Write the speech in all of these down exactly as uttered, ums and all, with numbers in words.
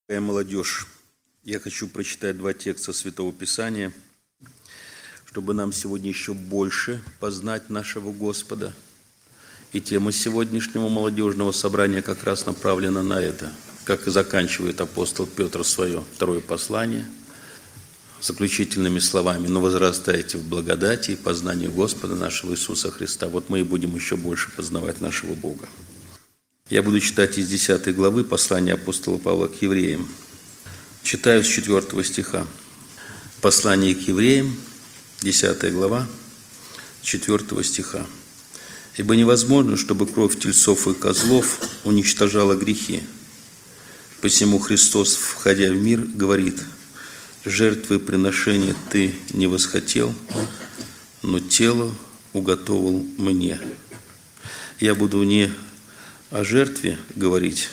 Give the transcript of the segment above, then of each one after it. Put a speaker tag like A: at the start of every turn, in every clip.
A: Дорогая молодежь, я хочу прочитать два текста Святого Писания, чтобы нам сегодня еще больше познать нашего Господа. И тема сегодняшнего молодежного собрания как раз направлена на это, как и заканчивает апостол Петр свое второе послание заключительными словами: «Но возрастайте в благодати и познании Господа нашего Иисуса Христа». Вот мы и будем еще больше познавать нашего Бога. Я буду читать из десятой главы послания апостола Павла к евреям. Читаю с четвертого стиха. Послание к евреям, десятая глава, четвертого стиха. «Ибо невозможно, чтобы кровь тельцов и козлов уничтожала грехи. Посему Христос, входя в мир, говорит: жертвы приношения ты не восхотел, но тело уготовил мне». Я буду не о жертве говорить,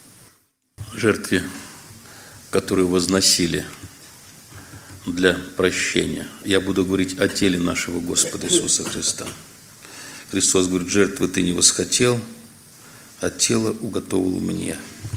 A: жертве, которую возносили для прощения. Я буду говорить о теле нашего Господа Иисуса Христа. Христос говорит: жертвы ты не восхотел, а тело уготовил мне.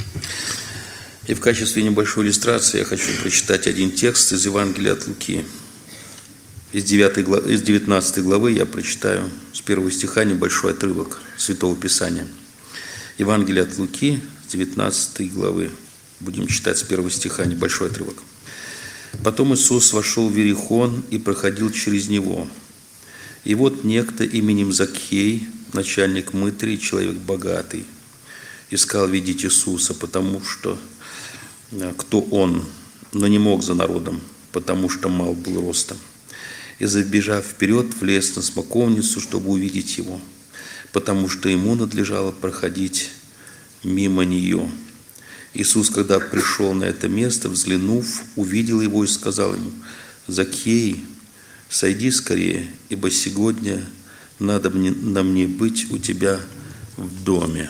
A: И в качестве небольшой иллюстрации я хочу прочитать один текст из Евангелия от Луки. Из девятнадцатой главы я прочитаю с первого стиха небольшой отрывок Святого Писания. Евангелие от Луки, девятнадцатой главы. Будем читать с первого стиха небольшой отрывок. «Потом Иисус вошел в Иерихон и проходил через него. И вот некто именем Закхей, начальник мытарей, человек богатый, искал видеть Иисуса, потому что кто он, но не мог за народом, потому что мал был ростом. И, забежав вперед, влез на смоковницу, чтобы увидеть его, потому что ему надлежало проходить мимо нее. Иисус, когда пришел на это место, взглянув, увидел его и сказал ему: Закхей, сойди скорее, ибо сегодня надо мне, на мне быть у тебя в доме».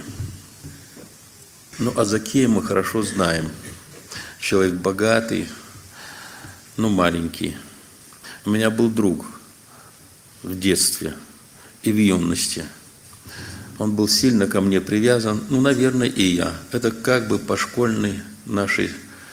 A: Ну, а Закхея мы хорошо знаем. Человек богатый, но маленький. У меня был друг в детстве и в юности. Он был сильно ко мне привязан, ну, наверное, и я. Это как бы по школьной нашей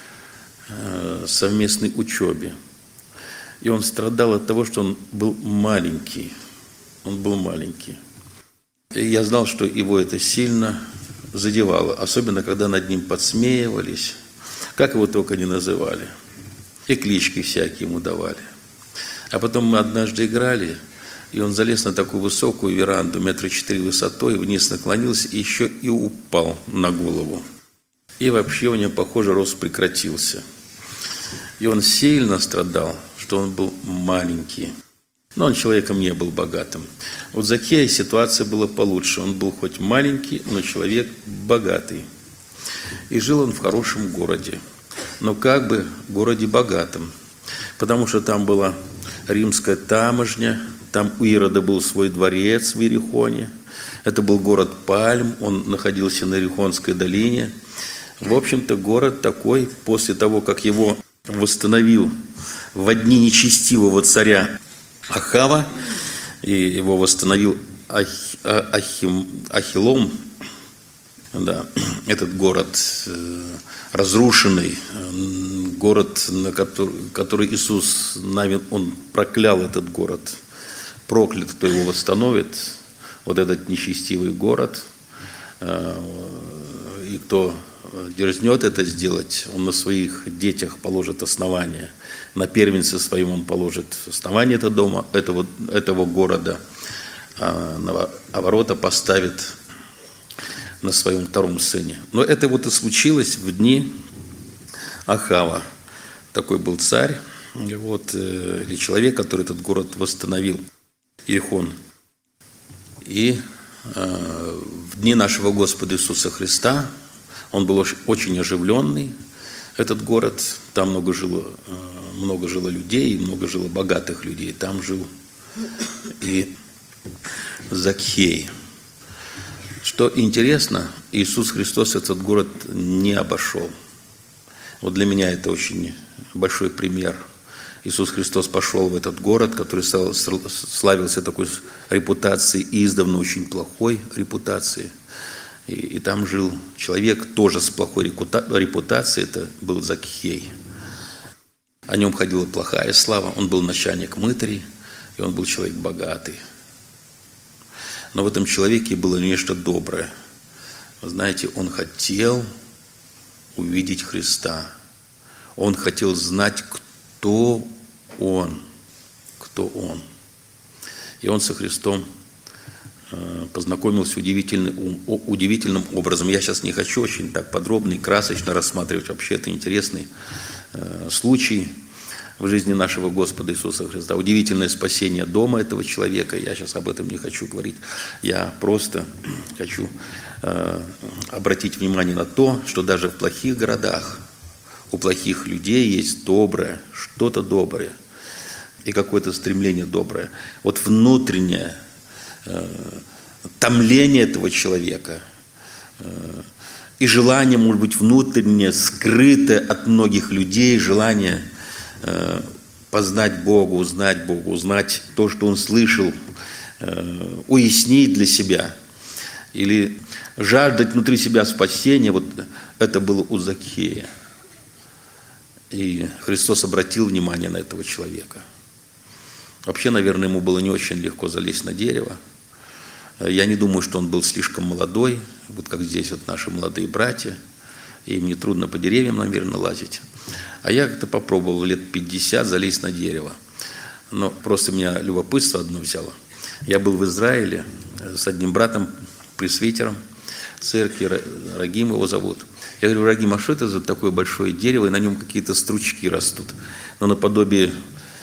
A: э, совместной учебе. И он страдал от того, что он был маленький. Он был маленький. И я знал, что его это сильно задевало, особенно когда над ним подсмеивались, как его только не называли. И клички всякие ему давали. А потом мы однажды играли, и он залез на такую высокую веранду, метра четыре высотой, вниз наклонился и еще и упал на голову. И вообще у него, похоже, рост прекратился. И он сильно страдал, что он был маленький. Но он человеком не был богатым. Вот Закхея ситуация была получше. Он был хоть маленький, но человек богатый. И жил он в хорошем городе. Но как бы в городе богатом. Потому что там была римская таможня, там у Ирода был свой дворец в Иерихоне. Это был город Пальм, он находился на Иерихонской долине. В общем-то, город такой, после того, как его восстановил в дни нечестивого царя Ахава, и его восстановил Ах, Ахим, Ахилом, да, этот город разрушенный, город, на который, который Иисус, он проклял этот город, проклят, кто его восстановит, вот этот нечестивый город, и кто дерзнет это сделать, он на своих детях положит основание, на первенце своем он положит основание этого дома, этого, этого города, а ворота поставит на своем втором сыне. Но это вот и случилось в дни Ахава. Такой был царь, вот, или человек, который этот город восстановил, Иерихон. И э, в дни нашего Господа Иисуса Христа он был очень оживленный, этот город. Там много жило, э, много жило людей, много жило богатых людей. Там жил и Закхей. Что интересно, Иисус Христос этот город не обошел. Вот для меня это очень большой пример. Иисус Христос пошел в этот город, который славился такой репутацией, издавна очень плохой репутацией. И, и там жил человек тоже с плохой репутацией, это был Закхей. О нем ходила плохая слава, он был начальник мытарей, и он был человек богатый. Но в этом человеке было нечто доброе. Вы знаете, он хотел увидеть Христа. Он хотел знать, кто он, кто он. И он со Христом познакомился удивительным, удивительным образом. Я сейчас не хочу очень так подробно и красочно рассматривать. Вообще это интересный э, случай в жизни нашего Господа Иисуса Христа. Удивительное спасение дома этого человека. Я сейчас об этом не хочу говорить. Я просто хочу э, обратить внимание на то, что даже в плохих городах у плохих людей есть доброе, что-то доброе и какое-то стремление доброе. Вот внутреннее томление этого человека и желание, может быть, внутреннее, скрытое от многих людей, желание познать Бога, узнать Бога, узнать то, что он слышал, уяснить для себя или жаждать внутри себя спасения, вот это было у Закхея. И Христос обратил внимание на этого человека. Вообще, наверное, ему было не очень легко залезть на дерево. Я не думаю, что он был слишком молодой, вот как здесь вот наши молодые братья. Им не трудно по деревьям, наверное, лазить. А я как-то попробовал лет пятьдесят залезть на дерево. Но просто меня любопытство одно взяло. Я был в Израиле с одним братом, пресвитером церкви, Рагим его зовут. Я говорю: Рагим, а что это за такое большое дерево, и на нем какие-то стручки растут? Но наподобие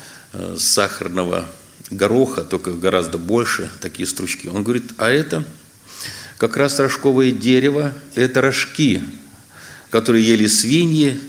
A: сахарного гороха, только гораздо больше, такие стручки. Он говорит: а это как раз рожковое дерево, это рожки, которые ели свиньи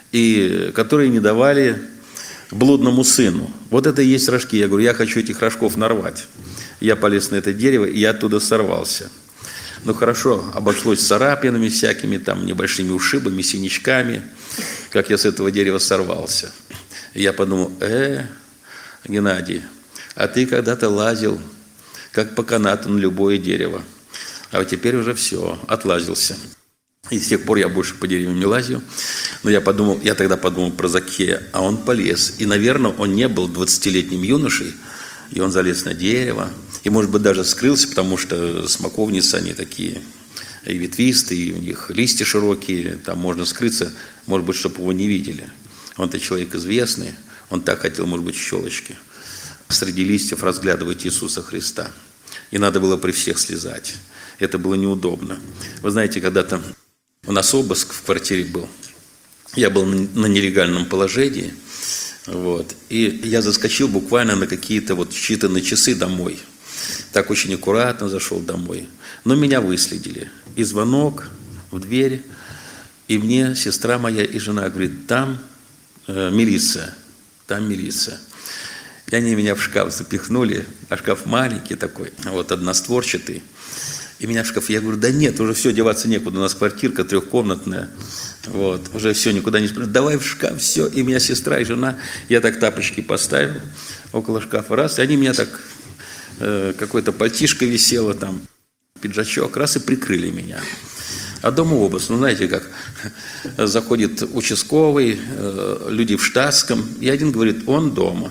A: и которые не давали блудному сыну. Вот это и есть рожки. Я говорю: я хочу этих рожков нарвать. Я полез на это дерево, и я оттуда сорвался. Ну хорошо, обошлось царапинами всякими, там небольшими ушибами, синячками, как я с этого дерева сорвался. И я подумал: э, Геннадий, а ты когда-то лазил, как по канату, на любое дерево. А вот теперь уже все, отлазился. И с тех пор я больше по деревьям не лазю. Но я подумал, я тогда подумал про Закхея, а он полез. И, наверное, он не был двадцатилетним юношей, и он залез на дерево. И, может быть, даже скрылся, потому что смоковницы, они такие и ветвистые, и у них листья широкие, там можно скрыться, может быть, чтобы его не видели. Он-то человек известный, он так хотел, может быть, в щелочке среди листьев разглядывать Иисуса Христа. И надо было при всех слезать. Это было неудобно. Вы знаете, когда-то у нас обыск в квартире был. Я был на нелегальном положении. Вот, и я заскочил буквально на какие-то вот считанные часы домой. Так очень аккуратно зашел домой. Но меня выследили. И звонок в дверь. И мне сестра моя и жена говорит: там э, милиция. Там милиция. И они меня в шкаф запихнули, а шкаф маленький такой, вот одностворчатый. И меня в шкаф, я говорю: да нет, уже все, деваться некуда, у нас квартирка трехкомнатная, вот, уже все, никуда не спрятать, давай в шкаф, все. И меня сестра и жена, я так тапочки поставил около шкафа, раз, и они меня так, э, какой-то пальтишко висело там, пиджачок, раз и прикрыли меня. А дома обыск, ну знаете как, заходит участковый, э, люди в штатском, и один говорит: он дома.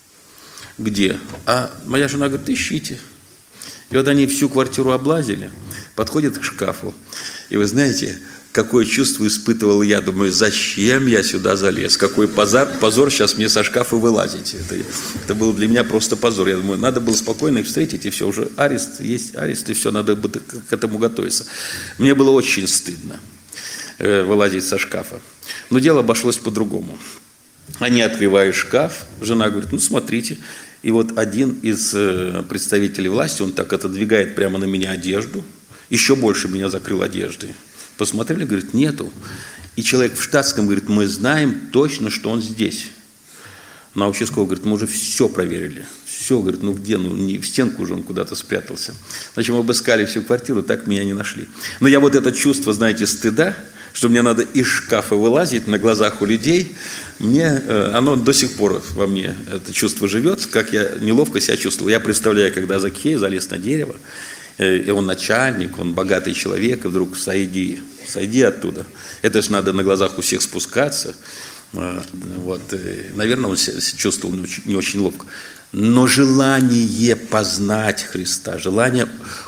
A: Где? А моя жена говорит: ищите. И вот они всю квартиру облазили, подходят к шкафу. И вы знаете, какое чувство испытывал я. Думаю, зачем я сюда залез? Какой позор, позор сейчас мне со шкафа вылазить. Это, это был для меня просто позор. Я думаю, надо было спокойно их встретить, и все, уже арест, есть арест, и все, надо бы к этому готовиться. Мне было очень стыдно э, вылазить со шкафа. Но дело обошлось по-другому. Они открывают шкаф, жена говорит: ну смотрите. И вот один из представителей власти, он так отодвигает прямо на меня одежду, еще больше меня закрыл одеждой. Посмотрели, говорит: нету. И человек в штатском говорит: мы знаем точно, что он здесь. На участковый говорит: мы уже все проверили. Все, говорит, ну где, ну не в стенку уже он куда-то спрятался. Значит, мы обыскали всю квартиру, так меня не нашли. Но я вот это чувство, знаете, стыда, что мне надо из шкафа вылазить на глазах у людей, мне, оно до сих пор во мне, это чувство живет, как я неловко себя чувствовал. Я представляю, когда Закхей залез на дерево, и он начальник, он богатый человек, и вдруг сойди, сойди оттуда. Это ж надо на глазах у всех спускаться. Вот. Наверное, он себя чувствовал не очень ловко. Но желание познать Христа, желание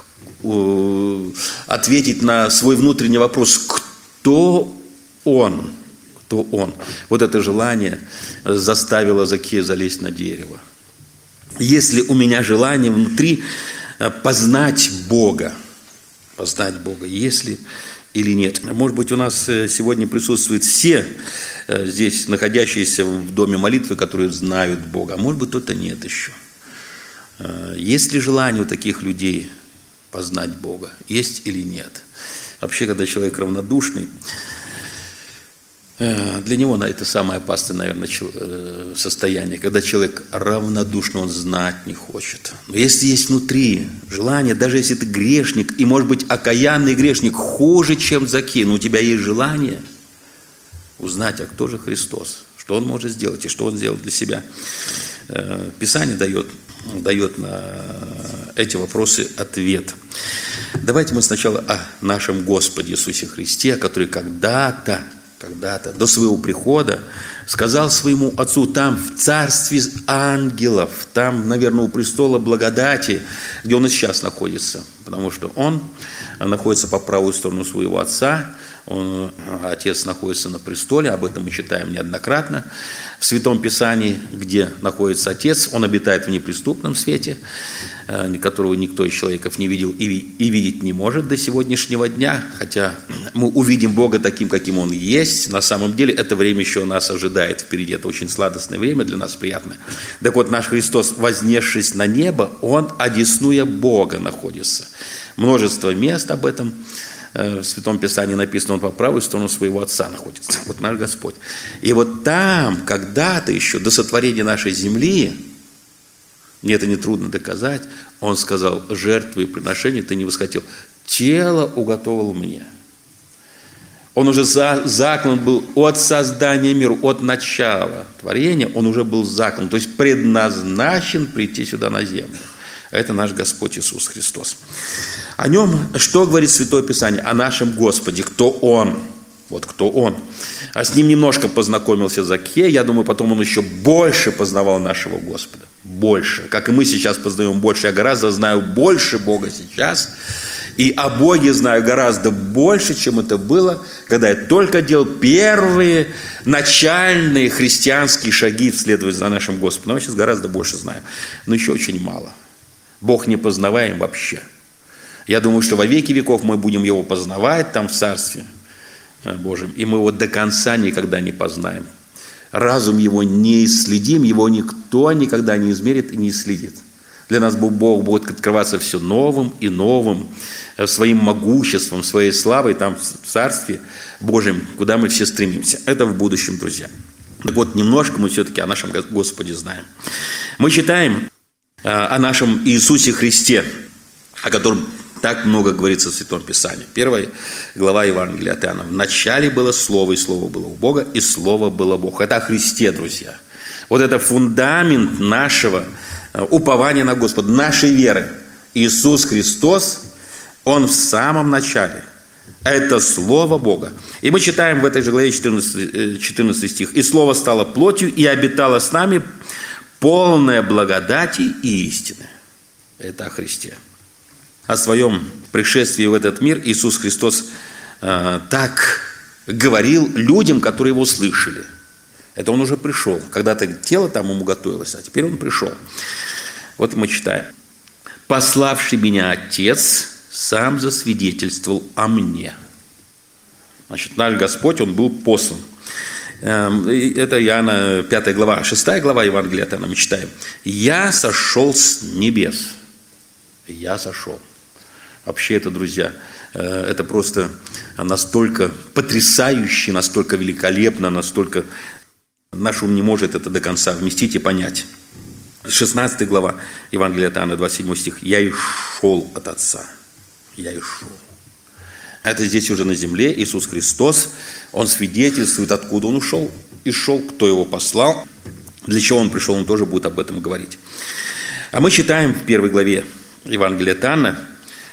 A: ответить на свой внутренний вопрос, кто Он, кто Он. Вот это желание заставило Закхея залезть на дерево. Если у меня желание внутри познать Бога, познать Бога, если или нет. Может быть, у нас сегодня присутствуют все здесь находящиеся в доме молитвы, которые знают Бога, а может быть, кто-то нет еще. Есть ли желание у таких людей познать Бога? Есть или нет? Вообще, когда человек равнодушный, для него это самое опасное, наверное, состояние, когда человек равнодушный, он знать не хочет. Но если есть внутри желание, даже если ты грешник, и, может быть, окаянный грешник хуже, чем Закхей, но у тебя есть желание узнать, а кто же Христос, что Он может сделать и что Он сделал для себя. Писание дает, дает на эти вопросы ответ. Давайте мы сначала о нашем Господе Иисусе Христе, который когда-то, когда-то, до своего прихода, сказал своему Отцу там, в царстве ангелов, там, наверное, у престола благодати, где Он и сейчас находится, потому что Он находится по правую сторону своего Отца, он, Отец находится на престоле, об этом мы читаем неоднократно. В Святом Писании, где находится Отец, Он обитает в неприступном свете, которого никто из человеков не видел и, и видеть не может до сегодняшнего дня, хотя мы увидим Бога таким, каким Он есть. На самом деле это время еще нас ожидает впереди, это очень сладостное время для нас, приятное. Так вот, наш Христос, вознесшись на небо, Он, одесную Бога, находится. Множество мест об этом в Святом Писании написано, Он по правую сторону своего Отца находится. Вот наш Господь. И вот там, когда-то еще, до сотворения нашей земли, мне это нетрудно доказать, Он сказал, жертвы и приношения ты не восхотел. Тело уготовил мне. Он уже за, заклан был от создания мира, от начала творения, Он уже был заклан, то есть предназначен прийти сюда на землю. Это наш Господь Иисус Христос. О Нем, что говорит Святое Писание? О нашем Господе. Кто Он? Вот кто Он. А с Ним немножко познакомился Закхей. Я думаю, потом он еще больше познавал нашего Господа. Больше. Как и мы сейчас познаем больше. Я гораздо знаю больше Бога сейчас. И о Боге знаю гораздо больше, чем это было, когда я только делал первые начальные христианские шаги вследовать за нашим Господом. Но я сейчас гораздо больше знаю. Но еще очень мало. Бог не познаваем вообще. Я думаю, что во веки веков мы будем Его познавать там в Царстве Божьем, и мы Его до конца никогда не познаем. Разум Его не исследим, Его никто никогда не измерит и не исследит. Для нас Бог будет открываться все новым и новым, своим могуществом, своей славой там в Царстве Божьем, куда мы все стремимся. Это в будущем, друзья. Так вот, немножко мы все-таки о нашем Господе знаем. Мы читаем о нашем Иисусе Христе, о котором так много говорится в Святом Писании. Первая глава Евангелия от Иоанна. В начале было Слово, и Слово было у Бога, и Слово было Бог. Это о Христе, друзья. Вот это фундамент нашего упования на Господа, нашей веры. Иисус Христос, Он в самом начале. Это Слово Бога. И мы читаем в этой же главе четырнадцатый, четырнадцатый стих. «И Слово стало плотью, и обитало с нами, полное благодати и истины». Это о Христе. О своем пришествии в этот мир Иисус Христос э, так говорил людям, которые Его слышали. Это Он уже пришел. Когда-то тело там Ему готовилось, а теперь Он пришел. Вот мы читаем. «Пославший меня Отец сам засвидетельствовал о мне». Значит, наш Господь, Он был послан. Это Иоанна пятая глава, шестая глава Евангелия от Иоанна, мы читаем. «Я сошел с небес». Я сошел. Вообще это, друзья, это просто настолько потрясающе, настолько великолепно, настолько наш ум не может это до конца вместить и понять. шестнадцатая глава Евангелия от Иоанна, двадцать седьмой стих. «Я и шел от Отца». Я и шел. Это здесь уже на земле Иисус Христос, Он свидетельствует, откуда Он ушел и шел, кто Его послал, для чего Он пришел, Он тоже будет об этом говорить. А мы читаем в первой главе Евангелия от Иоанна,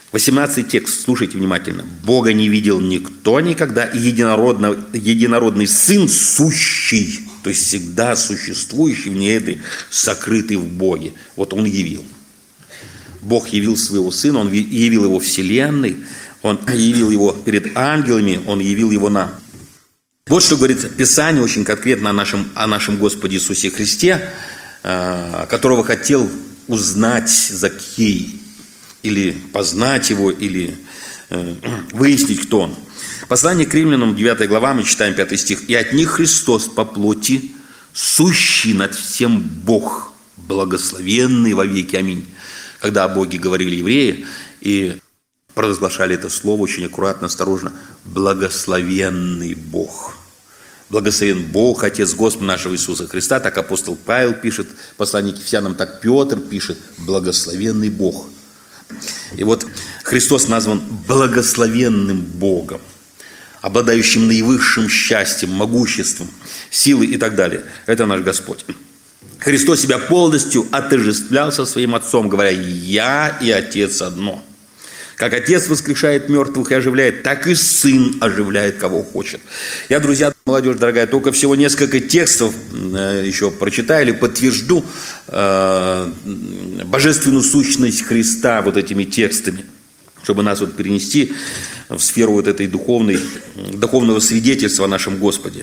A: восемнадцатый текст, слушайте внимательно. «Бога не видел никто никогда, и единородно, единородный Сын сущий», то есть всегда существующий, вне этой, сокрытый в Боге. Вот Он явил. Бог явил Своего Сына, Он явил Его Вселенной, Он явил Его перед ангелами, Он явил Его нам. Вот что говорит Писание очень конкретно о нашем, о нашем Господе Иисусе Христе, которого хотел узнать Закхей, или познать Его, или выяснить, кто Он. Послание к Римлянам, девятая глава, мы читаем пятый стих. «И от них Христос по плоти, сущий над всем Бог, благословенный во веки. Аминь». Когда о Боге говорили евреи и провозглашали это слово очень аккуратно, осторожно. Благословенный Бог. Благословен Бог, Отец Господа нашего Иисуса Христа. Так апостол Павел пишет, послание к Ефесянам, так Петр пишет. Благословенный Бог. И вот Христос назван благословенным Богом, обладающим наивысшим счастьем, могуществом, силой и так далее. Это наш Господь. Христос себя полностью отождествлял со своим Отцом, говоря: «Я и Отец одно». Как Отец воскрешает мертвых и оживляет, так и Сын оживляет, кого хочет. Я, друзья, молодежь дорогая, только всего несколько текстов еще прочитаю или подтвержду э, божественную сущность Христа вот этими текстами, чтобы нас вот перенести в сферу вот этой духовной, духовного свидетельства о нашем Господе.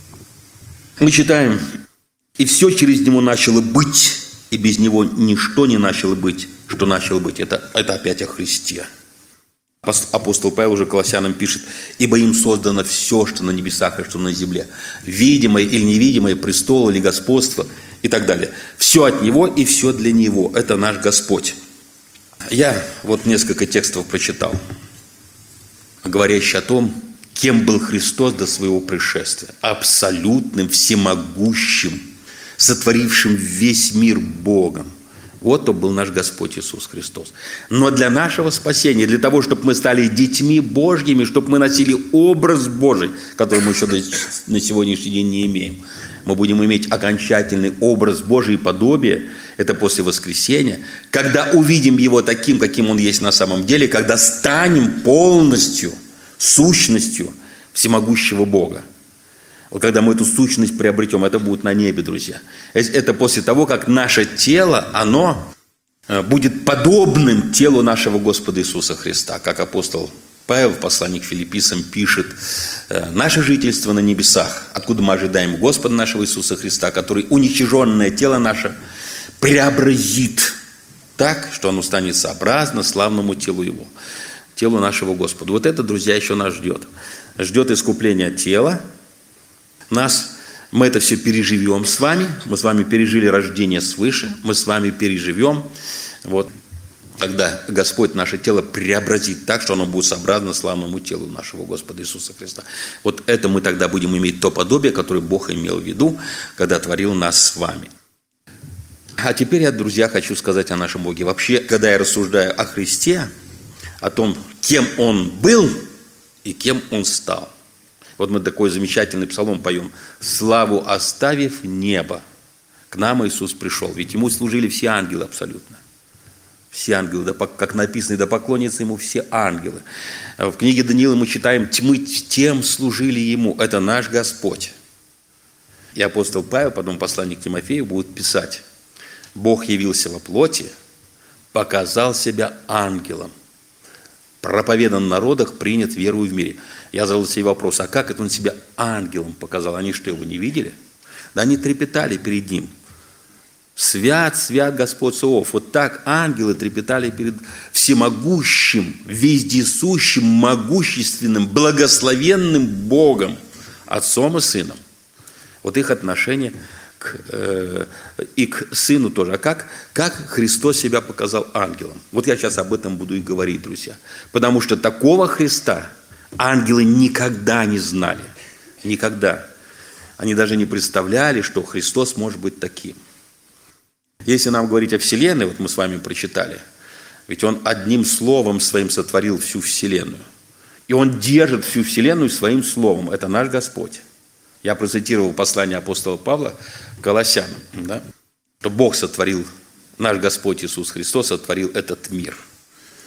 A: Мы читаем: «И все через Него начало быть, и без Него ничто не начало быть, что начало быть». Это, это опять о Христе. Апостол Павел уже Колоссянам пишет: «Ибо им создано все, что на небесах и что на земле, видимое или невидимое, престол или господство» и так далее. Все от Него и все для Него. Это наш Господь. Я вот несколько текстов прочитал, говорящие о том, кем был Христос до своего пришествия. Абсолютным, всемогущим, сотворившим весь мир Богом. Вот то был наш Господь Иисус Христос. Но для нашего спасения, для того, чтобы мы стали детьми Божьими, чтобы мы носили образ Божий, который мы еще на сегодняшний день не имеем, мы будем иметь окончательный образ Божий и подобие, это после воскресения, когда увидим Его таким, каким Он есть на самом деле, когда станем полностью сущностью всемогущего Бога. Вот когда мы эту сущность приобретем, это будет на небе, друзья. Это после того, как наше тело, оно будет подобным телу нашего Господа Иисуса Христа. Как апостол Павел в послании к Филиппийцам пишет: «Наше жительство на небесах, откуда мы ожидаем Господа нашего Иисуса Христа, который уничиженное тело наше преобразит так, что оно станет сообразно славному телу Его, телу нашего Господа». Вот это, друзья, еще нас ждет. Ждет искупление тела. Нас, мы это все переживем с вами. Мы с вами пережили рождение свыше. Мы с вами переживем. Вот, когда Господь наше тело преобразит так, что оно будет сообразно славному телу нашего Господа Иисуса Христа. Вот это мы тогда будем иметь то подобие, которое Бог имел в виду, когда творил нас с вами. А теперь я, друзья, хочу сказать о нашем Боге. Вообще, когда я рассуждаю о Христе, о том, кем Он был и кем Он стал. Вот мы такой замечательный псалом поем: «Славу оставив небо, к нам Иисус пришел». Ведь Ему служили все ангелы абсолютно. Все ангелы, да, как написано, да поклонятся Ему все ангелы. В книге Даниила мы читаем: «Тьмы тем служили Ему». Это наш Господь. И апостол Павел, потом посланник Тимофею, будет писать: «Бог явился во плоти, показал себя ангелом, проповедан в народах, принят верою в мире». Я задал себе вопрос: а как это Он себя ангелом показал? Они что, Его не видели? Да они трепетали перед Ним. Свят, свят Господь Саваоф. Вот так ангелы трепетали перед всемогущим, вездесущим, могущественным, благословенным Богом, Отцом и Сыном. Вот их отношение к, э, и к Сыну тоже. А как, как Христос себя показал ангелом? Вот я сейчас об этом буду и говорить, друзья. Потому что такого Христа ангелы никогда не знали. Никогда. Они даже не представляли, что Христос может быть таким. Если нам говорить о Вселенной, вот мы с вами прочитали, ведь Он одним словом Своим сотворил всю Вселенную. И Он держит всю Вселенную Своим словом. Это наш Господь. Я процитировал послание апостола Павла к Колоссянам, да? Что Бог сотворил, наш Господь Иисус Христос сотворил этот мир.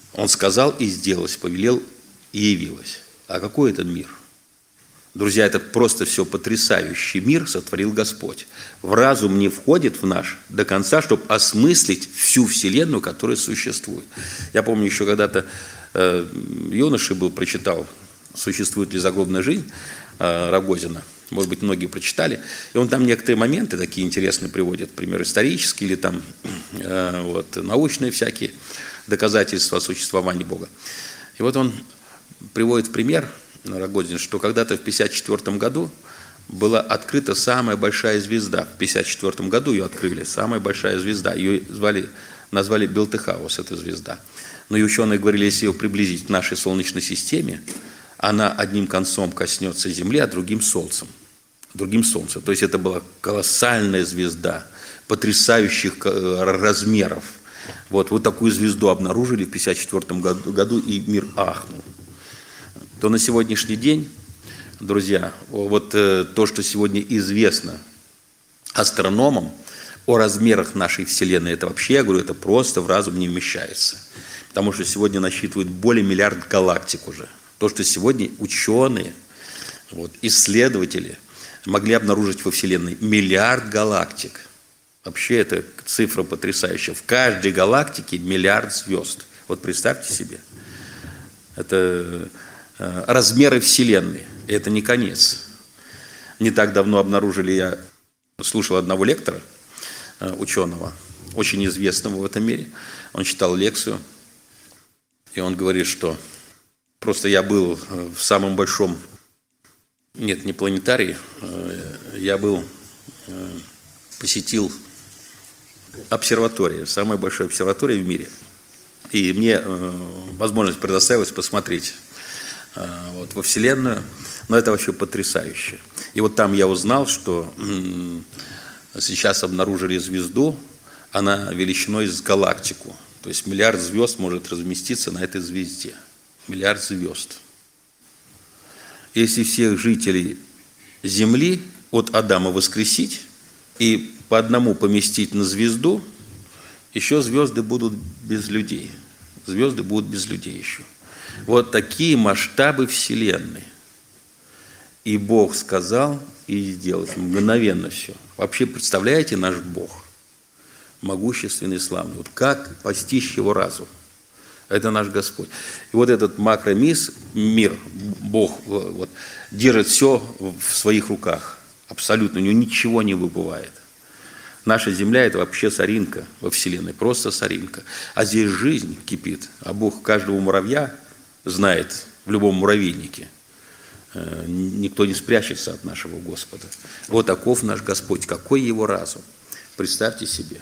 A: Он сказал, и сделалось, повелел, и явилось. А какой это мир? Друзья, это просто все потрясающий мир сотворил Господь. В разум не входит в наш до конца, чтобы осмыслить всю Вселенную, которая существует. Я помню, еще когда-то э, юношей был, прочитал «Существует ли загробная жизнь» э, Рогозина. Может быть, многие прочитали. И он там некоторые моменты такие интересные приводит, например, исторические или там э, вот, научные всякие доказательства существования Бога. И вот он приводит в пример, Рогозин, что когда-то в пятьдесят четвёртом году была открыта самая большая звезда. В пятьдесят четвёртом году ее открыли, самая большая звезда. Ее звали, назвали Белтыхаус, эта звезда. Но и ученые говорили, если ее приблизить к нашей Солнечной системе, она одним концом коснется Земли, а другим Солнцем. Другим Солнцем. То есть это была колоссальная звезда, потрясающих размеров. Вот, вот такую звезду обнаружили в пятьдесят четвёртом году, и мир ахнул. То на сегодняшний день, друзья, вот э, то, что сегодня известно астрономам о размерах нашей Вселенной, это вообще, я говорю, это просто в разум не вмещается. Потому что сегодня насчитывают более миллиарда галактик уже. То, что сегодня ученые, вот, исследователи могли обнаружить во Вселенной миллиард галактик. Вообще это цифра потрясающая. В каждой галактике миллиард звезд. Вот представьте себе. Это размеры Вселенной. И это не конец. Не так давно обнаружили, я слушал одного лектора, ученого, очень известного в этом мире. Он читал лекцию, и он говорит, что просто я был в самом большом, нет, не планетарии, я был, посетил обсерваторию, самая большая обсерватория в мире. И мне возможность предоставилась посмотреть вот, во Вселенную, но это вообще потрясающе. И вот там я узнал, что м- сейчас обнаружили звезду, она величиной с галактику. То есть миллиард звезд может разместиться на этой звезде. Миллиард звезд. Если всех жителей Земли от Адама воскресить и по одному поместить на звезду, еще звезды будут без людей. Звезды будут без людей еще. Вот такие масштабы Вселенной. И Бог сказал, и сделал. Мгновенно все. Вообще, представляете, наш Бог? Могущественный, славный. Вот как постичь его разум? Это наш Господь. И вот этот макромис, мир, Бог, вот, держит все в своих руках. Абсолютно. У него ничего не выбывает. Наша Земля – это вообще соринка во Вселенной. Просто соринка. А здесь жизнь кипит. А Бог каждого муравья знает в любом муравейнике. Никто не спрячется от нашего Господа. Вот таков наш Господь. Какой его разум? Представьте себе.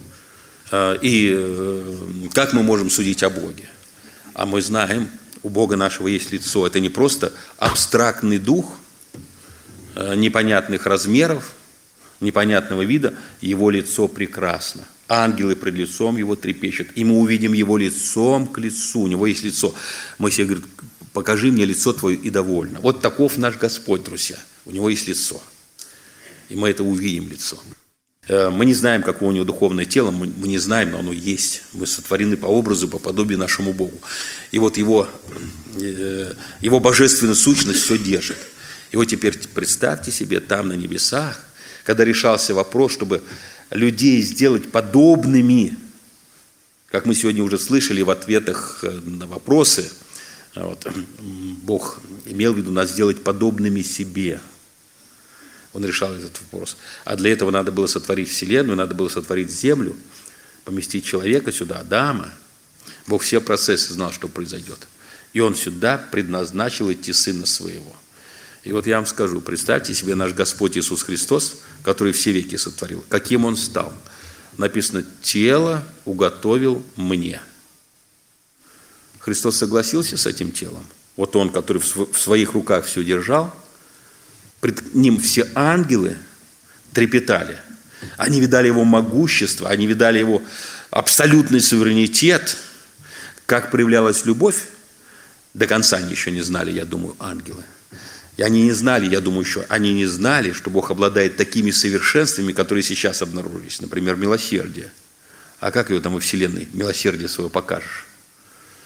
A: И как мы можем судить о Боге? А мы знаем, у Бога нашего есть лицо. Это не просто абстрактный дух непонятных размеров, непонятного вида. Его лицо прекрасно. Ангелы пред лицом его трепещут. И мы увидим его лицом к лицу. У него есть лицо. Моисей говорит, покажи мне лицо твое и довольно. Вот таков наш Господь, друзья. У него есть лицо. И мы это увидим лицо. Мы не знаем, какое у него духовное тело, мы не знаем, но оно есть. Мы сотворены по образу, по подобию нашему Богу. И вот его, его божественная сущность все держит. И вот теперь представьте себе, там на небесах, когда решался вопрос, чтобы людей сделать подобными, как мы сегодня уже слышали в ответах на вопросы, вот, Бог имел в виду нас сделать подобными себе. Он решал этот вопрос. А для этого надо было сотворить Вселенную, надо было сотворить Землю, поместить человека сюда, Адама. Бог все процессы знал, что произойдет. И Он сюда предназначил идти Сына Своего. И вот я вам скажу, представьте себе наш Господь Иисус Христос, который все веки сотворил. Каким Он стал? Написано, тело уготовил мне. Христос согласился с этим телом. Вот Он, который в своих руках все держал, пред Ним все ангелы трепетали. Они видали Его могущество, они видали Его абсолютный суверенитет. Как проявлялась любовь, до конца они еще не знали, я думаю, ангелы. И они не знали, я думаю, еще, они не знали, что Бог обладает такими совершенствами, которые сейчас обнаружились. Например, милосердие. А как его там во Вселенной милосердие свое покажешь?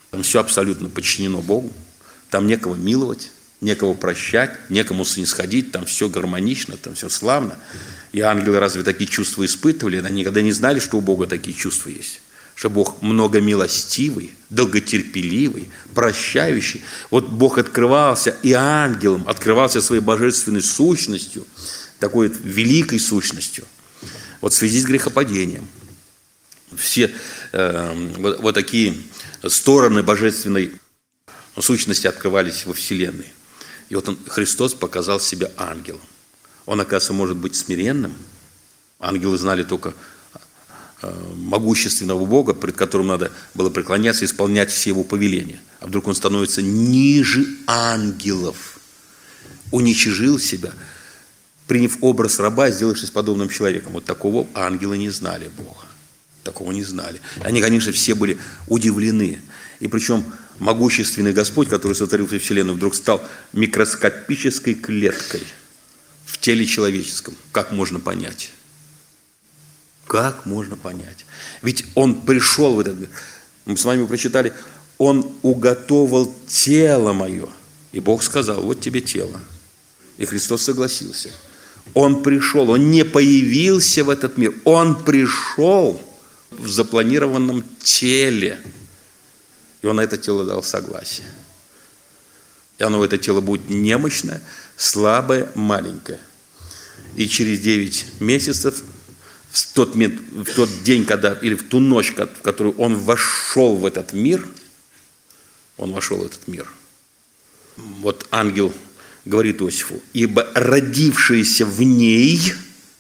A: Там все абсолютно подчинено Богу. Там некого миловать, некого прощать, некому снисходить. Там все гармонично, там все славно. И ангелы разве такие чувства испытывали? Они никогда не знали, что у Бога такие чувства есть. Что Бог многомилостивый, долготерпеливый, прощающий. Вот Бог открывался и ангелам, открывался своей божественной сущностью, такой великой сущностью. Вот в связи с грехопадением. Все э, вот, вот такие стороны божественной сущности открывались во Вселенной. И вот он, Христос показал себя ангелом. Он, оказывается, может быть смиренным. Ангелы знали только могущественного Бога, пред которым надо было преклоняться и исполнять все его повеления. А вдруг он становится ниже ангелов, уничижил себя, приняв образ раба, сделавшись подобным человеком. Вот такого ангелы не знали Бога. Такого не знали. Они, конечно, все были удивлены. И причем могущественный Господь, который сотворил всю Вселенную, вдруг стал микроскопической клеткой в теле человеческом. Как можно понять? Как можно понять? Ведь Он пришел в этот мир. Мы с вами прочитали, Он уготовил тело мое. И Бог сказал, вот тебе тело. И Христос согласился. Он пришел, Он не появился в этот мир. Он пришел в запланированном теле. И Он на это тело дал согласие. И оно, это тело будет немощное, слабое, маленькое. И через девять месяцев, в тот, в тот день, когда, или в ту ночь, в которую Он вошел в этот мир, Он вошел в этот мир. Вот ангел говорит Иосифу, ибо родившиеся в ней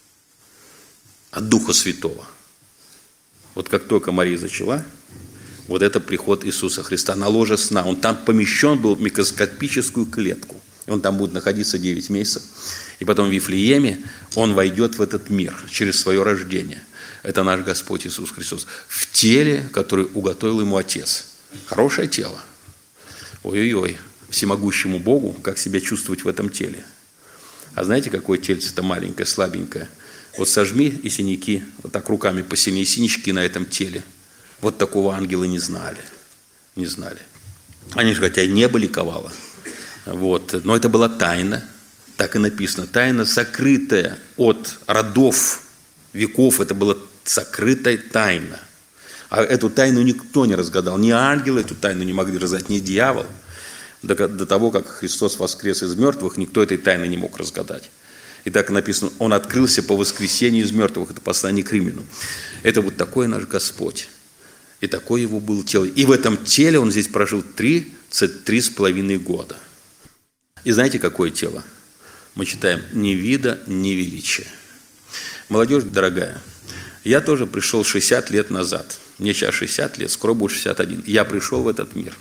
A: от Духа Святого. Вот как только Мария зачала, вот это приход Иисуса Христа на ложе сна. Он там помещен был в микроскопическую клетку. И он там будет находиться девять месяцев. И потом в Вифлееме он войдет в этот мир через свое рождение. Это наш Господь Иисус Христос. В теле, которое уготовил ему Отец. Хорошее тело. Ой-ой-ой. Всемогущему Богу, как себя чувствовать в этом теле. А знаете, какое тельце-то маленькое, слабенькое? Вот сожми и синяки, вот так руками посильнее, синячки на этом теле. Вот такого ангела не знали. Не знали. Они же хотя и небо ликовало. Вот. Но это была тайна. Так и написано. Тайна, сокрытая от родов, веков. Это была сокрытая тайна. А эту тайну никто не разгадал. Ни ангелы эту тайну не могли разгадать, ни дьявол. До, до того, как Христос воскрес из мертвых, никто этой тайны не мог разгадать. И так написано, Он открылся по воскресению из мертвых. Это послание к Римлянам. Это вот такой наш Господь. И такое Его было тело. И в этом теле Он здесь прожил тридцать три с половиной года. И знаете, какое тело? Мы читаем, ни вида, ни величия. Молодежь дорогая, я тоже пришел шестьдесят лет назад. Мне сейчас шестьдесят лет, скоро будет шестьдесят один. Я пришел в этот мир.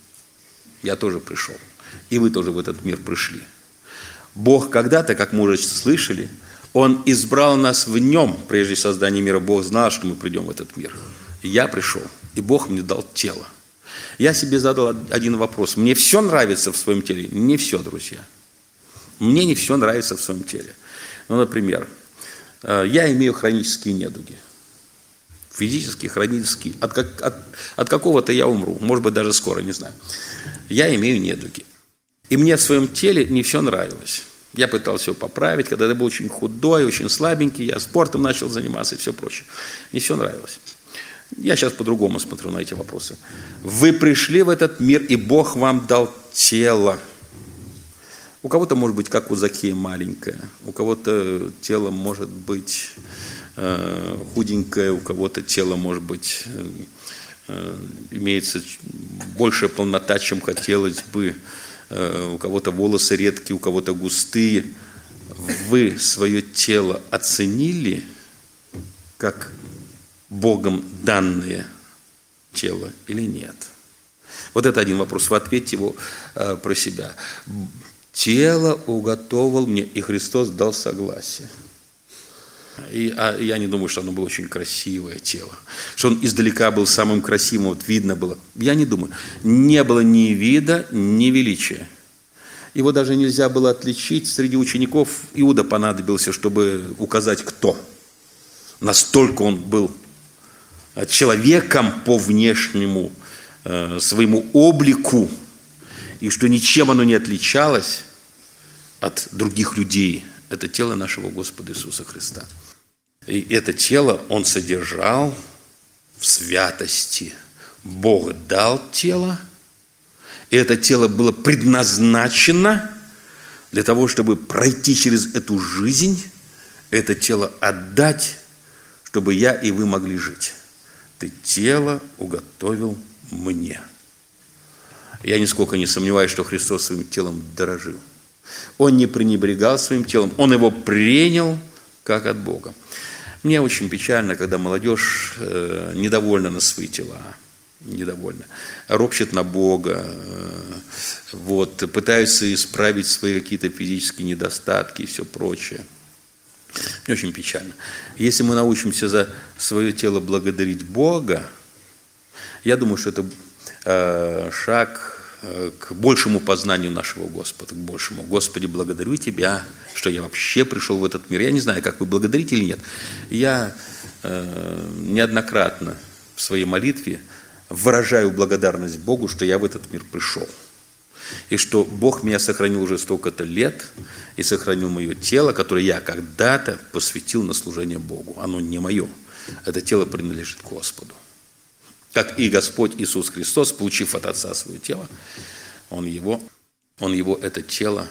A: Я тоже пришел. И вы тоже в этот мир пришли. Бог когда-то, как мы уже слышали, Он избрал нас в Нем. Прежде создания мира Бог знал, что мы придем в этот мир. И я пришел, и Бог мне дал тело. Я себе задал один вопрос. Мне все нравится в своем теле? Не все, друзья. Мне не все нравится в своем теле. Ну, например, я имею хронические недуги. Физические, хронические. От, как, от, от какого-то я умру. Может быть, даже скоро, не знаю. Я имею недуги. И мне в своем теле не все нравилось. Я пытался его поправить, когда я был очень худой, очень слабенький. Я спортом начал заниматься и все прочее. Не все нравилось. Я сейчас по-другому смотрю на эти вопросы. Вы пришли в этот мир, и Бог вам дал тело. У кого-то может быть, как у Закхея, маленькое. У кого-то тело может быть э, худенькое, у кого-то тело может быть, э, имеется большая полнота, чем хотелось бы. Э, у кого-то волосы редкие, у кого-то густые. Вы свое тело оценили как Богом данное тело или нет? Вот это один вопрос. Вы ответьте его э, про себя. Тело уготовил мне, и Христос дал согласие. И, а я не думаю, что оно было очень красивое тело. Что он издалека был самым красивым, вот видно было. Я не думаю. Не было ни вида, ни величия. Его даже нельзя было отличить. Среди учеников Иуда понадобился, чтобы указать, кто. Настолько он был человеком по внешнему э, своему облику, и что ничем оно не отличалось от других людей. Это тело нашего Господа Иисуса Христа. И это тело Он содержал в святости. Бог дал тело, и это тело было предназначено для того, чтобы пройти через эту жизнь, это тело отдать, чтобы я и вы могли жить. Ты тело уготовил мне. Я нисколько не сомневаюсь, что Христос своим телом дорожил. Он не пренебрегал своим телом, Он его принял как от Бога. Мне очень печально, когда молодежь э, недовольна на свои тела, недовольна, ропщет на Бога, э, вот, пытаются исправить свои какие-то физические недостатки и все прочее. Мне очень печально. Если мы научимся за свое тело благодарить Бога, я думаю, что это э, шаг к большему познанию нашего Господа, к большему. Господи, благодарю Тебя, что я вообще пришел в этот мир. Я не знаю, как вы благодарите или нет. Я э, неоднократно в своей молитве выражаю благодарность Богу, что я в этот мир пришел. И что Бог меня сохранил уже столько-то лет и сохранил мое тело, которое я когда-то посвятил на служение Богу. Оно не мое. Это тело принадлежит Господу. Как и Господь Иисус Христос, получив от Отца свое тело, Он его, Он его это тело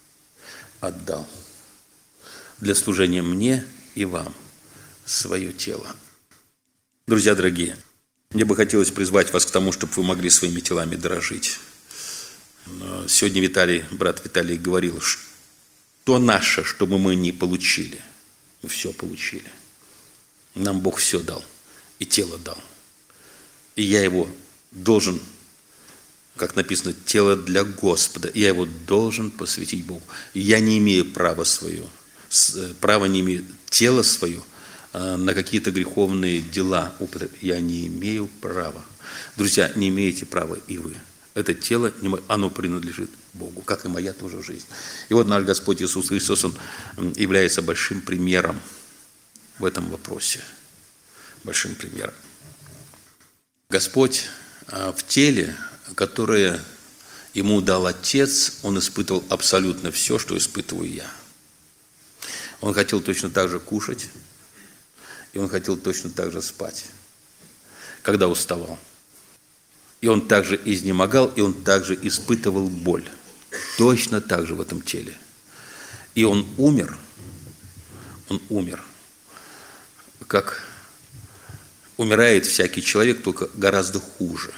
A: отдал для служения мне и вам, свое тело. Друзья дорогие, мне бы хотелось призвать вас к тому, чтобы вы могли своими телами дорожить. Сегодня Виталий, брат Виталий говорил, что наше, чтобы мы не получили. Мы все получили. Нам Бог все дал, и тело дал. И я его должен, как написано, тело для Господа, я его должен посвятить Богу. Я не имею права свое, права не имею тело свое на какие-то греховные дела. Я не имею права. Друзья, не имеете права и вы. Это тело, оно принадлежит Богу, как и моя тоже жизнь. И вот наш Господь Иисус Христос, Он является большим примером в этом вопросе. Большим примером. Господь в теле, которое Ему дал Отец, Он испытывал абсолютно все, что испытываю я. Он хотел точно так же кушать, и Он хотел точно так же спать, когда уставал. И Он также изнемогал, и Он также испытывал боль. Точно так же в этом теле. И Он умер, Он умер, как умирает всякий человек, только гораздо хуже.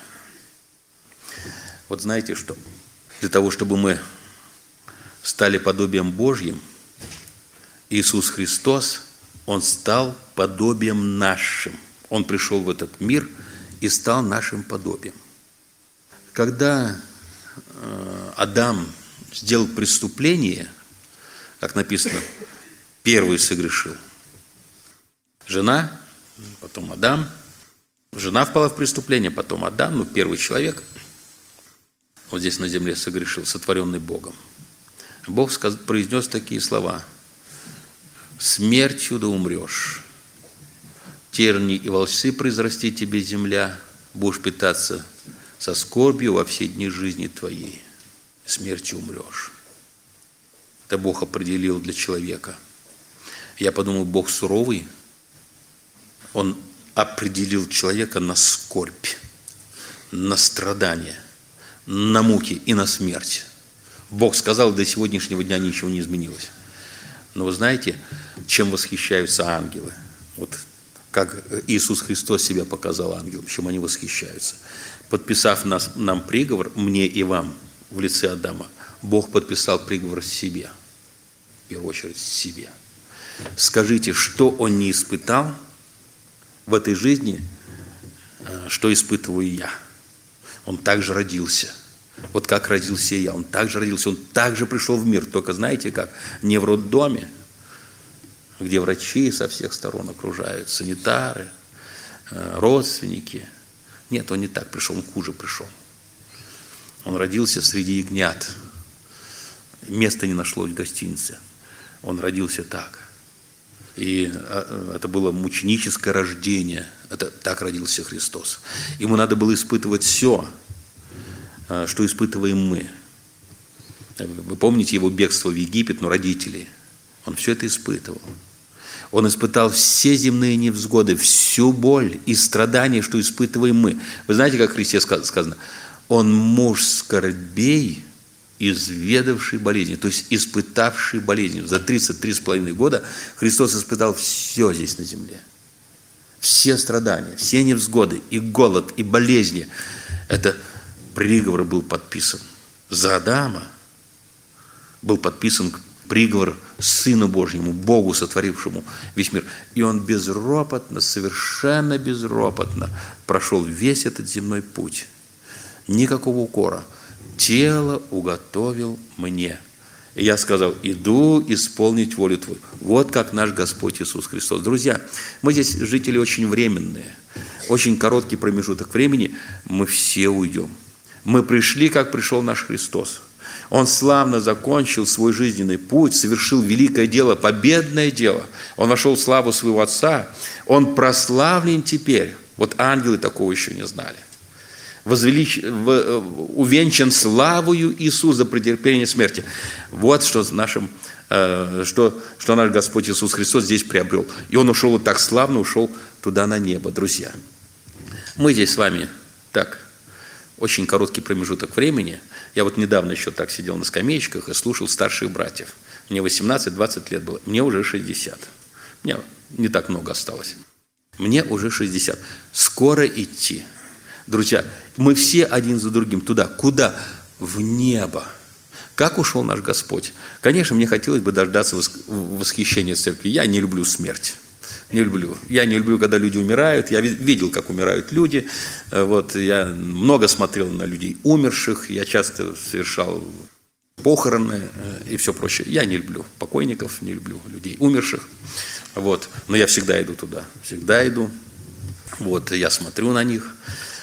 A: Вот знаете что? Для того, чтобы мы стали подобием Божьим, Иисус Христос, Он стал подобием нашим. Он пришел в этот мир и стал нашим подобием. Когда Адам сделал преступление, как написано, первый согрешил. Жена, потом Адам. Жена впала в преступление, потом Адам, ну, первый человек, вот здесь на земле согрешил, сотворенный Богом. Бог произнес такие слова: «Смертью да умрешь, терни и волчцы произрасти тебе земля, будешь питаться со скорбью во все дни жизни твоей, смертью умрешь». Это Бог определил для человека. Я подумал, Бог суровый, Он определил человека на скорбь, на страдания, на муки и на смерть. Бог сказал, до сегодняшнего дня ничего не изменилось. Но вы знаете, чем восхищаются ангелы? Вот как Иисус Христос себя показал ангелам, чем они восхищаются. Подписав нас, нам приговор, мне и вам, в лице Адама, Бог подписал приговор себе. В первую очередь себе. Скажите, что Он не испытал в этой жизни, что испытываю я? Он также родился. Вот как родился я, Он также родился, Он также пришел в мир. Только знаете как? Не в роддоме, где врачи со всех сторон окружают, санитары, родственники. Нет, Он не так пришел, Он хуже пришел. Он родился среди ягнят. Места не нашлось в гостинице. Он родился так. И это было мученическое рождение Это так родился Христос. Ему надо было испытывать все, что испытываем мы. Вы помните его бегство в Египет, но родители. Он все это испытывал. Он испытал все земные невзгоды, всю боль и страдания, что испытываем мы. Вы знаете, как в Христе сказано? Он муж скорбей, изведавший болезни, то есть испытавший болезни. За тридцать три с половиной года Христос испытал все здесь на земле. Все страдания, все невзгоды, и голод, и болезни. Это приговор был подписан. За Адама был подписан приговор Сыну Божьему, Богу, сотворившему весь мир. И он безропотно, совершенно безропотно прошел весь этот земной путь. Никакого укора. Тело уготовил мне. И я сказал, иду исполнить волю Твою. Вот как наш Господь Иисус Христос. Друзья, мы здесь жители очень временные. Очень короткий промежуток времени, мы все уйдем. Мы пришли, как пришел наш Христос. Он славно закончил свой жизненный путь, совершил великое дело, победное дело. Он вошел в славу своего Отца. Он прославлен теперь. Вот ангелы такого еще не знали. Возвелич... Увенчан славою Иисуса за претерпение смерти. Вот что, нашим, э, что, что наш Господь Иисус Христос здесь приобрел. И Он ушел вот так славно, ушел туда на небо, друзья. Мы здесь с вами так, очень короткий промежуток времени. Я вот недавно еще так сидел на скамеечках и слушал старших братьев. Мне восемнадцать-двадцать лет было, мне уже шестьдесят. Мне не так много осталось. Мне уже шестьдесят. Скоро идти. Друзья, мы все один за другим туда. Куда? В небо. Как ушел наш Господь? Конечно, мне хотелось бы дождаться восхищения церкви. Я не люблю смерть. Не люблю. Я не люблю, когда люди умирают. Я видел, как умирают люди. Вот, я много смотрел на людей умерших. Я часто совершал похороны и все прочее. Я не люблю покойников, не люблю людей умерших. Вот. Но я всегда иду туда. Всегда иду. Вот, я смотрю на них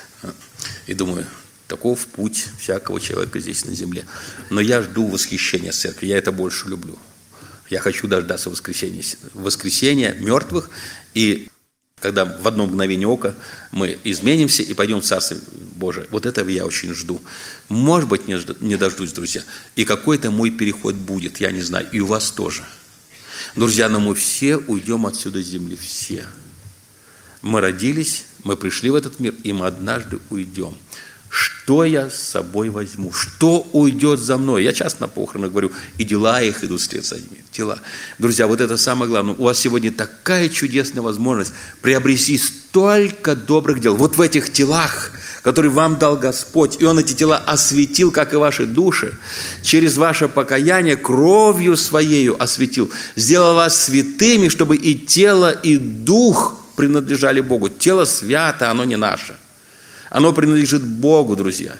A: и думаю, таков путь всякого человека здесь на земле. Но я жду восхищения церкви. Я это больше люблю. Я хочу дождаться воскресения, воскресения мертвых, и когда в одно мгновение ока мы изменимся и пойдем в Царство Божие. Вот этого я очень жду. Может быть, не дождусь, друзья. И какой-то мой переход будет, я не знаю. И у вас тоже. Друзья, но мы все уйдем отсюда с земли. Все. Мы родились, мы пришли в этот мир, и мы однажды уйдем. Что я с собой возьму? Что уйдет за мной? Я часто на похоронах говорю, и дела их идут вслед за ними. Дела. Друзья, вот это самое главное. У вас сегодня такая чудесная возможность приобрести столько добрых дел. Вот в этих телах, которые вам дал Господь, и Он эти тела осветил, как и ваши души, через ваше покаяние кровью Своею осветил, сделал вас святыми, чтобы и тело, и дух принадлежали Богу. Тело свято, оно не наше. Оно принадлежит Богу, друзья.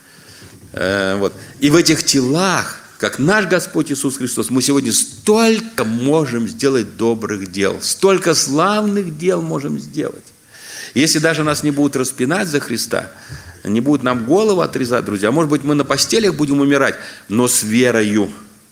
A: Э, вот. И в этих телах, как наш Господь Иисус Христос, мы сегодня столько можем сделать добрых дел, столько славных дел можем сделать. Если даже нас не будут распинать за Христа, не будут нам голову отрезать, друзья, может быть, мы на постелях будем умирать, но с верою.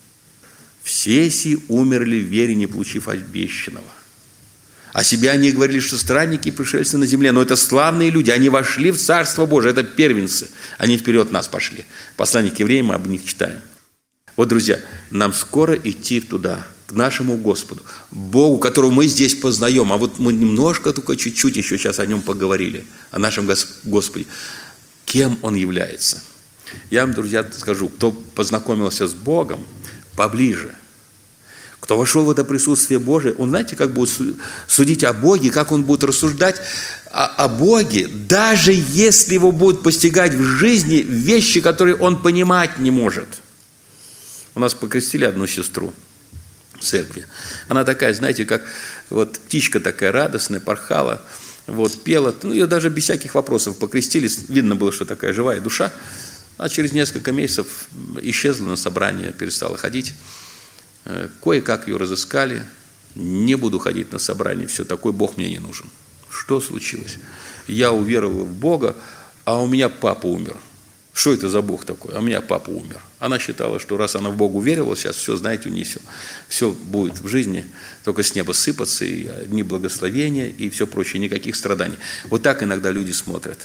A: Все сии умерли в вере, не получив обещанного. О себе они говорили, что странники и пришельцы на земле. Но это славные люди. Они вошли в Царство Божие. Это первенцы. Они вперед нас пошли. Послание к евреям, мы об них читаем. Вот, друзья, нам скоро идти туда, к нашему Господу. Богу, которого мы здесь познаем. А вот мы немножко, только чуть-чуть еще сейчас о нем поговорили. О нашем Господе. Кем Он является? Я вам, друзья, скажу, кто познакомился с Богом поближе, кто вошел в это присутствие Божие, он, знаете, как будет судить о Боге, как он будет рассуждать о, о Боге, даже если его будут постигать в жизни вещи, которые он понимать не может. У нас покрестили одну сестру в церкви. Она такая, знаете, как вот птичка такая радостная, порхала, вот, пела. Ну, ее даже без всяких вопросов покрестили. Видно было, что такая живая душа. А через несколько месяцев исчезла на собрание, перестала ходить. Кое-как ее разыскали, не буду ходить на собрание, все, такой Бог мне не нужен. Что случилось? Я уверовал в Бога, а у меня папа умер. Что это за Бог такой? А у меня папа умер. Она считала, что раз она в Богу верила, сейчас все, знаете, у нее все, все будет в жизни, только с неба сыпаться, и одни благословения, и все прочее, никаких страданий. Вот так иногда люди смотрят.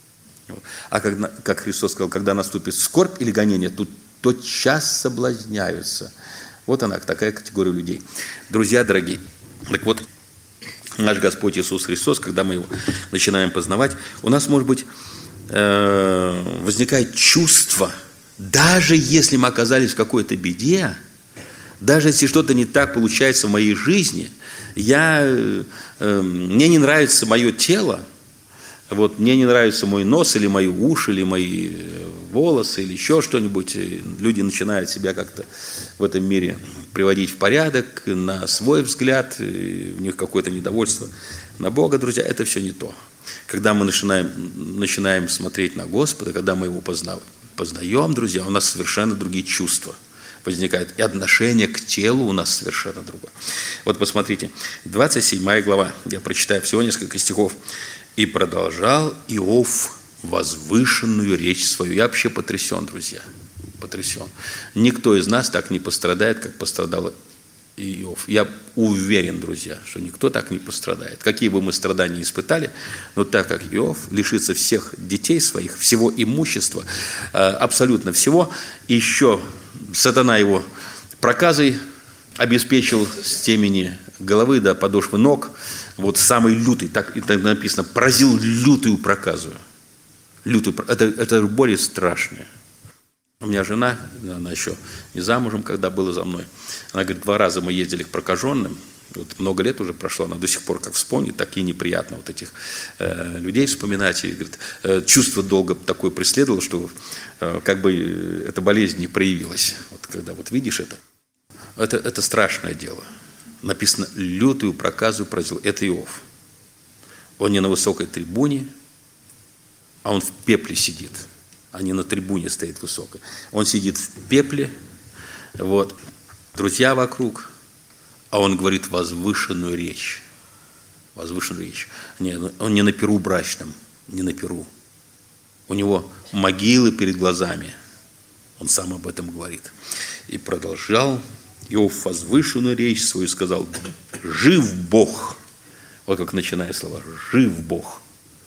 A: А когда, как Христос сказал, когда наступит скорбь или гонение, тут тотчас соблазняются. Вот она, такая категория людей. Друзья дорогие, так вот, наш Господь Иисус Христос, когда мы его начинаем познавать, у нас, может быть, возникает чувство, даже если мы оказались в какой-то беде, даже если что-то не так получается в моей жизни, я, мне не нравится мое тело, вот, мне не нравится мой нос, или мои уши, или мои волосы, или еще что-нибудь. Люди начинают себя как-то в этом мире приводить в порядок, на свой взгляд, у них какое-то недовольство на Бога, друзья, это все не то. Когда мы начинаем, начинаем смотреть на Господа, когда мы Его познаем, познаем, друзья, у нас совершенно другие чувства возникают. И отношение к телу у нас совершенно другое. Вот посмотрите, двадцать седьмая глава, я прочитаю всего несколько стихов. «И продолжал Иов возвышенную речь свою». Я вообще потрясен, друзья, потрясен. Никто из нас так не пострадает, как пострадал Иов. Я уверен, друзья, что никто так не пострадает. Какие бы мы страдания испытали, но так как Иов лишится всех детей своих, всего имущества, абсолютно всего, еще сатана его проказой обеспечил с темени головы до подошвы ног, вот самый лютый, так, так написано, поразил лютую проказу. Лютую, это, это более страшное. У меня жена, она еще не замужем, когда была за мной, она говорит, два раза мы ездили к прокаженным, вот много лет уже прошло, она до сих пор как вспомнит, так и неприятно вот этих э, людей вспоминать. И, говорит, э, чувство долго такое преследовало, что э, как бы эта болезнь не проявилась. Вот когда вот видишь это, это, это страшное дело. Написано, лютую проказу поразил. Это Иов. Он не на высокой трибуне, а он в пепле сидит, а не на трибуне стоит высокой. Он сидит в пепле, вот, друзья вокруг, а он говорит возвышенную речь. Возвышенную речь. Не, он не на перу брачном, не на перу. У него могилы перед глазами. Он сам об этом говорит. И продолжал Иов возвышенную речь свою, сказал, жив Бог. Вот как начиная слова, жив Бог.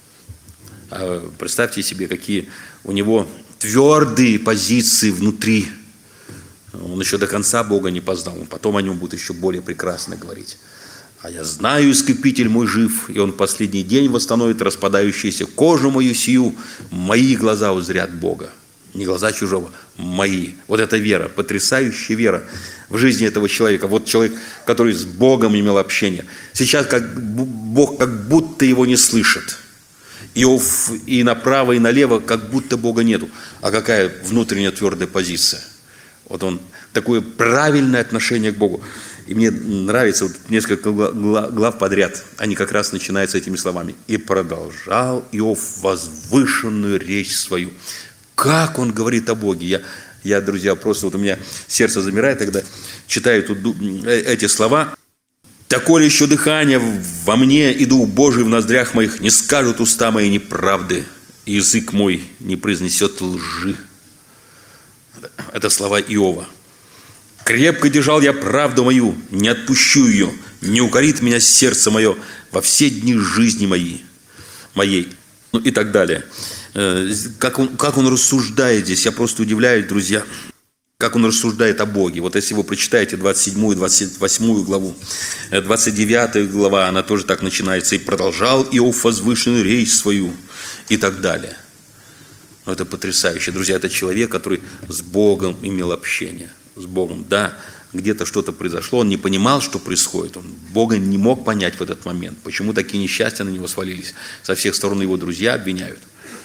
A: А представьте себе, какие у него твердые позиции внутри. Он еще до конца Бога не познал, потом о нем будет еще более прекрасно говорить. А я знаю, Искупитель мой жив, и он в последний день восстановит распадающуюся кожу мою сию, мои глаза узрят Бога. Не глаза чужого, мои. Вот эта вера, потрясающая вера в жизни этого человека. Вот человек, который с Богом имел общение. Сейчас как Бог как будто его не слышит. Иов и направо, и налево как будто Бога нету. А какая внутренняя твердая позиция? Вот он, такое правильное отношение к Богу. И мне нравится вот несколько глав подряд, они как раз начинаются этими словами. «И продолжал Иов возвышенную речь свою». Как он говорит о Боге? Я, я, друзья, просто вот у меня сердце замирает, когда читаю тут эти слова. «Такое еще дыхание во мне, и Дух Божий в ноздрях моих, не скажут уста мои неправды, и язык мой не произнесет лжи». Это слова Иова. «Крепко держал я правду мою, не отпущу ее, не укорит меня сердце мое во все дни жизни моей». моей. Ну и так далее. Как он, как он рассуждает здесь, я просто удивляюсь, друзья, как он рассуждает о Боге. Вот если вы прочитаете двадцать седьмую, двадцать восьмую главу, двадцать девятая глава, она тоже так начинается. «И продолжал Иов возвышенную речь свою», и так далее. Но это потрясающе. Друзья, это человек, который с Богом имел общение. С Богом, да, где-то что-то произошло, он не понимал, что происходит. Он Бога не мог понять в этот момент. Почему такие несчастья на него свалились? Со всех сторон его друзья обвиняют.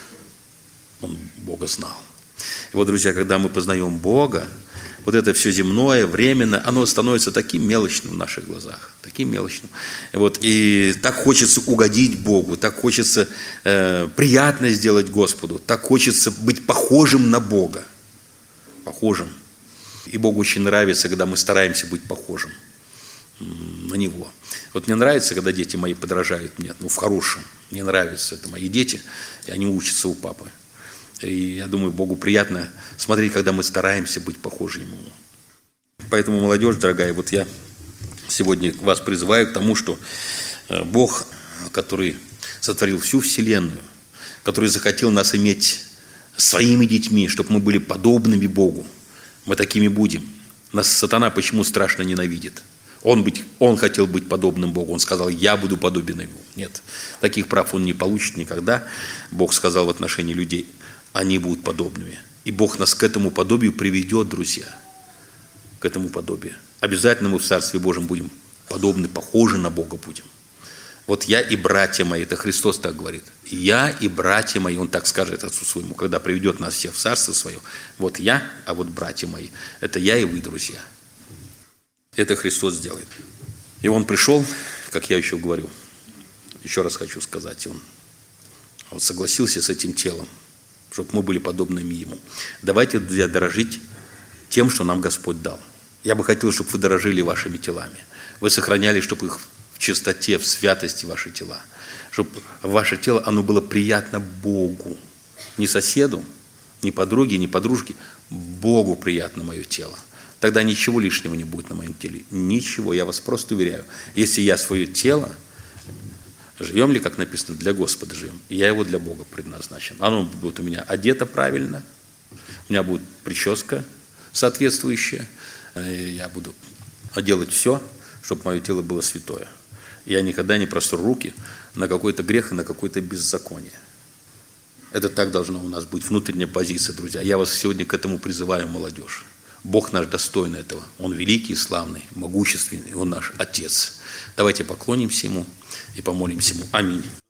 A: Он Бога знал. И вот, друзья, когда мы познаем Бога, вот это все земное, временно, оно становится таким мелочным в наших глазах, таким мелочным. Вот, и так хочется угодить Богу, так хочется э, приятно сделать Господу, так хочется быть похожим на Бога, похожим. И Богу очень нравится, когда мы стараемся быть похожим на Него. Вот мне нравится, когда дети мои подражают мне, ну, в хорошем. Мне нравится, это мои дети, и они учатся у папы. И я думаю, Богу приятно смотреть, когда мы стараемся быть похожи Ему. Поэтому, молодежь дорогая, вот я сегодня вас призываю к тому, что Бог, который сотворил всю вселенную, который захотел нас иметь своими детьми, чтобы мы были подобными Богу, мы такими будем. Нас сатана почему страшно ненавидит? Он, быть, он хотел быть подобным Богу. Он сказал, я буду подобен Ему. Нет, таких прав он не получит никогда. Бог сказал в отношении людей, они будут подобными. И Бог нас к этому подобию приведет, друзья. К этому подобию. Обязательно мы в Царстве Божьем будем подобны, похожи на Бога будем. Вот я и братья мои, это Христос так говорит. Я и братья мои, Он так скажет Отцу Своему, когда приведет нас всех в Царство Свое. Вот я, а вот братья мои, это я и вы, друзья. Это Христос сделает. И Он пришел, как я еще говорю, еще раз хочу сказать, Он вот согласился с этим телом, чтобы мы были подобными Ему. Давайте, друзья, дорожить тем, что нам Господь дал. Я бы хотел, чтобы вы дорожили вашими телами. Вы сохраняли, чтобы их в чистоте, в святости ваши тела. Чтобы ваше тело, оно было приятно Богу. Не соседу, не подруге, не подружке. Богу приятно мое тело. Тогда ничего лишнего не будет на моем теле. Ничего, я вас просто уверяю. Если я свое тело, живем ли, как написано, для Господа живем, и я его для Бога предназначен. Оно будет у меня одето правильно, у меня будет прическа соответствующая, я буду делать все, чтобы мое тело было святое. Я никогда не простру руки на какой-то грех и на какое-то беззаконие. Это так должна у нас быть внутренняя позиция, друзья. Я вас сегодня к этому призываю, молодежь. Бог наш достоин этого. Он великий, славный, могущественный. Он наш Отец. Давайте поклонимся Ему и помолимся Ему. Аминь.